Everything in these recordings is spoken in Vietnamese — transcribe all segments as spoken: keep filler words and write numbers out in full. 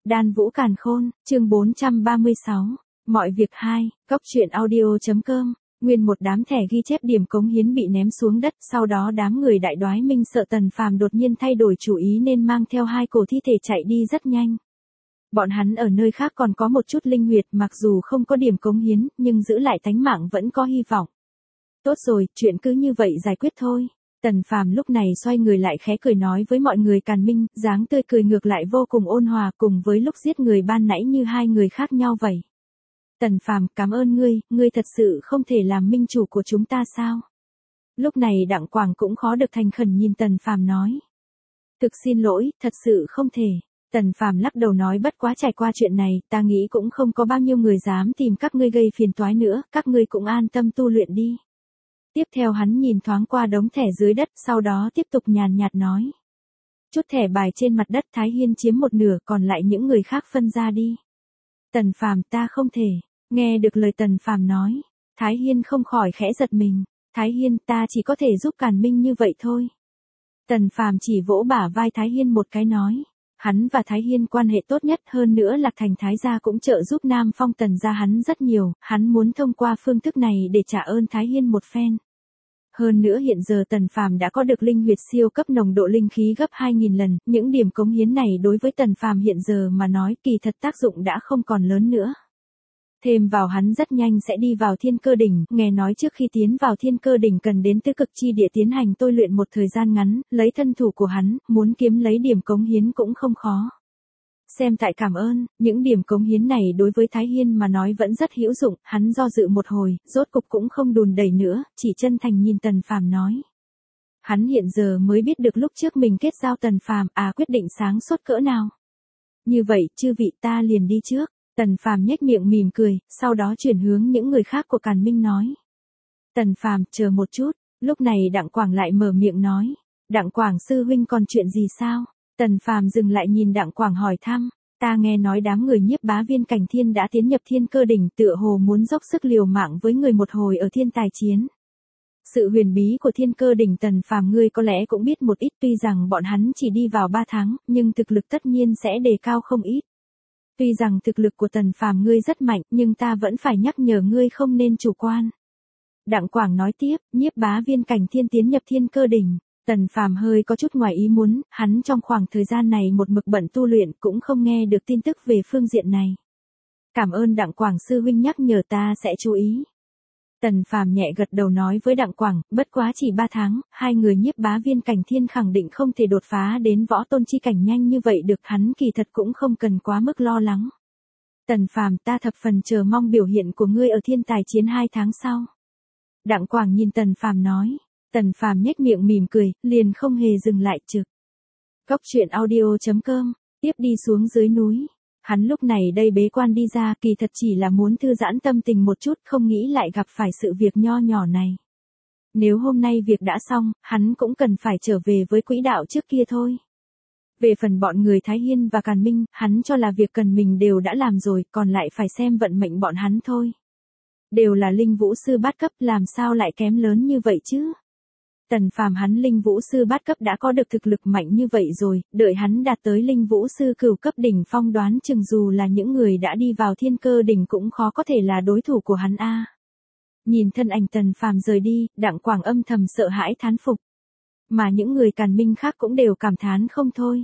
Đan Vũ Càn Khôn, chương bốn trăm ba mươi sáu. Mọi việc hai, góc truyện audio.com. Nguyên một đám thẻ ghi chép điểm cống hiến bị ném xuống đất, sau đó đám người đại đoái minh sợ Tần Phàm đột nhiên thay đổi chủ ý nên mang theo hai cổ thi thể chạy đi rất nhanh. Bọn hắn ở nơi khác còn có một chút linh huyệt, mặc dù không có điểm cống hiến, nhưng giữ lại tánh mạng vẫn có hy vọng. Tốt rồi, chuyện cứ như vậy giải quyết thôi. Tần Phàm lúc này xoay người lại khẽ cười nói với mọi người Càn Minh, dáng tươi cười ngược lại vô cùng ôn hòa, cùng với lúc giết người ban nãy như hai người khác nhau vậy. Tần Phàm, cảm ơn ngươi, ngươi thật sự không thể làm minh chủ của chúng ta sao? Lúc này Đặng Quảng cũng khó được thành khẩn nhìn Tần Phàm nói. Thực xin lỗi, thật sự không thể. Tần Phàm lắc đầu nói, bất quá trải qua chuyện này, ta nghĩ cũng không có bao nhiêu người dám tìm các ngươi gây phiền toái nữa, các ngươi cũng an tâm tu luyện đi. Tiếp theo hắn nhìn thoáng qua đống thẻ dưới đất, sau đó tiếp tục nhàn nhạt nói. Chút thẻ bài trên mặt đất Thái Hiên chiếm một nửa, còn lại những người khác phân ra đi. Tần Phàm, ta không thể. Nghe được lời Tần Phàm nói, Thái Hiên không khỏi khẽ giật mình. Thái Hiên, ta chỉ có thể giúp Càn Minh như vậy thôi. Tần Phàm chỉ vỗ bả vai Thái Hiên một cái nói. Hắn và Thái Hiên quan hệ tốt nhất, hơn nữa Lạc Thành Thái gia cũng trợ giúp Nam Phong Tần gia hắn rất nhiều, hắn muốn thông qua phương thức này để trả ơn Thái Hiên một phen. Hơn nữa hiện giờ Tần Phàm đã có được linh huyệt siêu cấp nồng độ linh khí gấp hai nghìn lần, những điểm cống hiến này đối với Tần Phàm hiện giờ mà nói kỳ thật tác dụng đã không còn lớn nữa. Thêm vào hắn rất nhanh sẽ đi vào Thiên Cơ Đỉnh, nghe nói trước khi tiến vào Thiên Cơ Đỉnh cần đến Tứ Cực Chi Địa tiến hành tôi luyện một thời gian ngắn, lấy thân thủ của hắn, muốn kiếm lấy điểm cống hiến cũng không khó. Xem tại cảm ơn, những điểm cống hiến này đối với Thái Hiên mà nói vẫn rất hữu dụng, hắn do dự một hồi, rốt cục cũng không đùn đẩy nữa, chỉ chân thành nhìn Tần Phàm nói. Hắn hiện giờ mới biết được lúc trước mình kết giao Tần Phàm, à quyết định sáng suốt cỡ nào. Như vậy, chư vị ta liền đi trước. Tần Phàm nhếch miệng mỉm cười, sau đó chuyển hướng những người khác của Càn Minh nói. Tần Phàm, chờ một chút, lúc này Đặng Quảng lại mở miệng nói. Đặng Quảng sư huynh còn chuyện gì sao? Tần Phàm dừng lại nhìn Đặng Quảng hỏi thăm. Ta nghe nói đám người Nhiếp Bá Viên Cảnh Thiên đã tiến nhập Thiên Cơ Đỉnh, tựa hồ muốn dốc sức liều mạng với người một hồi ở thiên tài chiến. Sự huyền bí của Thiên Cơ Đỉnh Tần Phàm ngươi có lẽ cũng biết một ít, tuy rằng bọn hắn chỉ đi vào ba tháng, nhưng thực lực tất nhiên sẽ đề cao không ít. Tuy rằng thực lực của Tần Phàm ngươi rất mạnh, nhưng ta vẫn phải nhắc nhở ngươi không nên chủ quan. Đặng Quảng nói tiếp, Nhiếp Bá Viên Cảnh Thiên tiến nhập Thiên Cơ Đỉnh. Tần Phàm hơi có chút ngoài ý muốn, hắn trong khoảng thời gian này một mực bận tu luyện cũng không nghe được tin tức về phương diện này. Cảm ơn Đặng Quảng sư huynh nhắc nhở, ta sẽ chú ý. Tần Phàm nhẹ gật đầu nói với Đặng Quảng, bất quá chỉ ba tháng, hai người Nhiếp Bá Viên Cảnh Thiên khẳng định không thể đột phá đến võ tôn chi cảnh nhanh như vậy được, hắn kỳ thật cũng không cần quá mức lo lắng. Tần Phàm, ta thập phần chờ mong biểu hiện của ngươi ở thiên tài chiến hai tháng sau. Đặng Quảng nhìn Tần Phàm nói. Tần Phàm nhếch miệng mỉm cười, liền không hề dừng lại trực. Góc truyện audio.com, tiếp đi xuống dưới núi. Hắn lúc này đây bế quan đi ra, kỳ thật chỉ là muốn thư giãn tâm tình một chút, không nghĩ lại gặp phải sự việc nho nhỏ này. Nếu hôm nay việc đã xong, hắn cũng cần phải trở về với quỹ đạo trước kia thôi. Về phần bọn người Thái Hiên và Càn Minh, hắn cho là việc cần mình đều đã làm rồi, còn lại phải xem vận mệnh bọn hắn thôi. Đều là linh vũ sư bát cấp, làm sao lại kém lớn như vậy chứ? Tần Phàm hắn linh vũ sư bát cấp đã có được thực lực mạnh như vậy rồi, đợi hắn đạt tới linh vũ sư cửu cấp đỉnh phong đoán chừng dù là những người đã đi vào Thiên Cơ Đỉnh cũng khó có thể là đối thủ của hắn a. Nhìn thân ảnh Tần Phàm rời đi, Đặng Quảng âm thầm sợ hãi thán phục. Mà những người Càn Minh khác cũng đều cảm thán không thôi.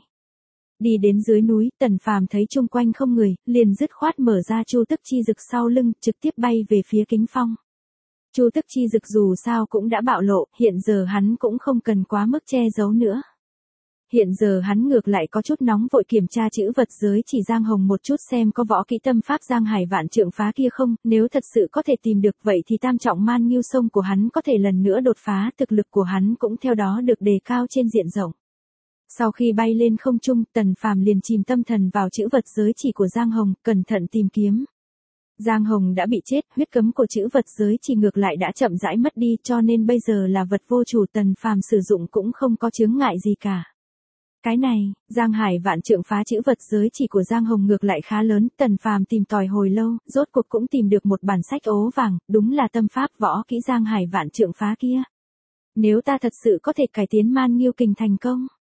Đi đến dưới núi, Tần Phàm thấy chung quanh không người, liền dứt khoát mở ra Chu Tức Chi Dực sau lưng, trực tiếp bay về phía Kính Phong. Chu Tức Chi Dực dù sao cũng đã bạo lộ, hiện giờ hắn cũng không cần quá mức che giấu nữa. Hiện giờ hắn ngược lại có chút nóng vội kiểm tra chữ vật giới chỉ Giang Hồng một chút xem có võ kỹ tâm pháp Giang Hải Vạn Trượng Phá kia không, nếu thật sự có thể tìm được vậy thì tam trọng man ngưu sông của hắn có thể lần nữa đột phá, thực lực của hắn cũng theo đó được đề cao trên diện rộng. Sau khi bay lên không trung, Tần Phàm liền chìm tâm thần vào chữ vật giới chỉ của Giang Hồng, cẩn thận tìm kiếm. Giang Hồng đã bị chết, huyết cấm của chữ vật giới chỉ ngược lại đã chậm rãi mất đi, cho nên bây giờ là vật vô chủ, Tần Phàm sử dụng cũng không có chướng ngại gì cả. Cái này, Giang Hải Vạn Trượng Phá chữ vật giới chỉ của Giang Hồng ngược lại khá lớn, Tần Phàm tìm tòi hồi lâu, rốt cuộc cũng tìm được một bản sách ố vàng, đúng là tâm pháp võ kỹ Giang Hải Vạn Trượng Phá kia. Nếu ta thật sự có thể cải tiến man ngưu kình thành công,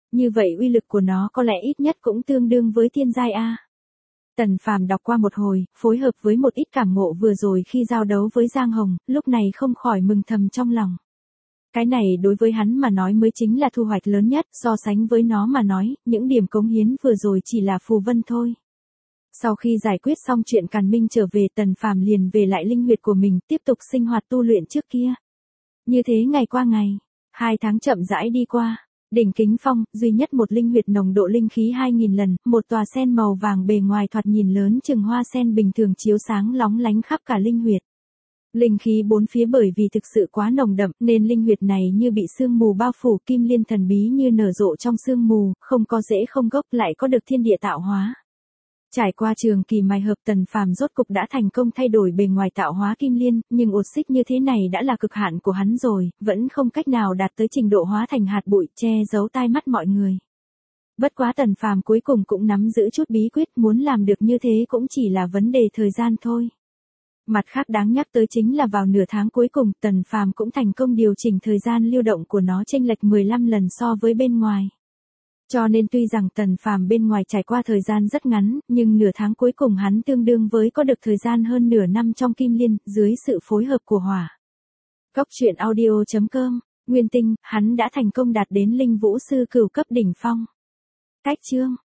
Như vậy uy lực của nó có lẽ ít nhất cũng tương đương với thiên giai a. Tần Phàm đọc qua một hồi, phối hợp với một ít cảm ngộ vừa rồi khi giao đấu với Giang Hồng, lúc này không khỏi mừng thầm trong lòng. Cái này đối với hắn mà nói mới chính là thu hoạch lớn nhất, so sánh với nó mà nói, những điểm cống hiến vừa rồi chỉ là phù vân thôi. Sau khi giải quyết xong chuyện Càn Minh trở về, Tần Phàm liền về lại linh huyệt của mình, tiếp tục sinh hoạt tu luyện trước kia. Như thế ngày qua ngày, hai tháng chậm rãi đi qua. Đỉnh Kính Phong, duy nhất một linh huyệt nồng độ linh khí hai nghìn lần, một tòa sen màu vàng bề ngoài thoạt nhìn lớn chừng hoa sen bình thường chiếu sáng lóng lánh khắp cả linh huyệt. Linh khí bốn phía bởi vì thực sự quá nồng đậm nên linh huyệt này như bị sương mù bao phủ, kim liên thần bí như nở rộ trong sương mù, không có rễ không gốc lại có được thiên địa tạo hóa. Trải qua trường kỳ mài hợp, Tần Phàm rốt cục đã thành công thay đổi bề ngoài tạo hóa kim liên, nhưng uột xích như thế này đã là cực hạn của hắn rồi, vẫn không cách nào đạt tới trình độ hóa thành hạt bụi che giấu tai mắt mọi người. Bất quá Tần Phàm cuối cùng cũng nắm giữ chút bí quyết, muốn làm được như thế cũng chỉ là vấn đề thời gian thôi. Mặt khác đáng nhắc tới chính là vào nửa tháng cuối cùng, Tần Phàm cũng thành công điều chỉnh thời gian lưu động của nó chênh lệch mười lăm lần so với bên ngoài. Cho nên tuy rằng Tần Phàm bên ngoài trải qua thời gian rất ngắn, nhưng nửa tháng cuối cùng hắn tương đương với có được thời gian hơn nửa năm trong kim liên, dưới sự phối hợp của hỏa. Cốc truyện audio chấm com, Nguyên Tinh, hắn đã thành công đạt đến linh vũ sư cửu cấp đỉnh phong. Cách chương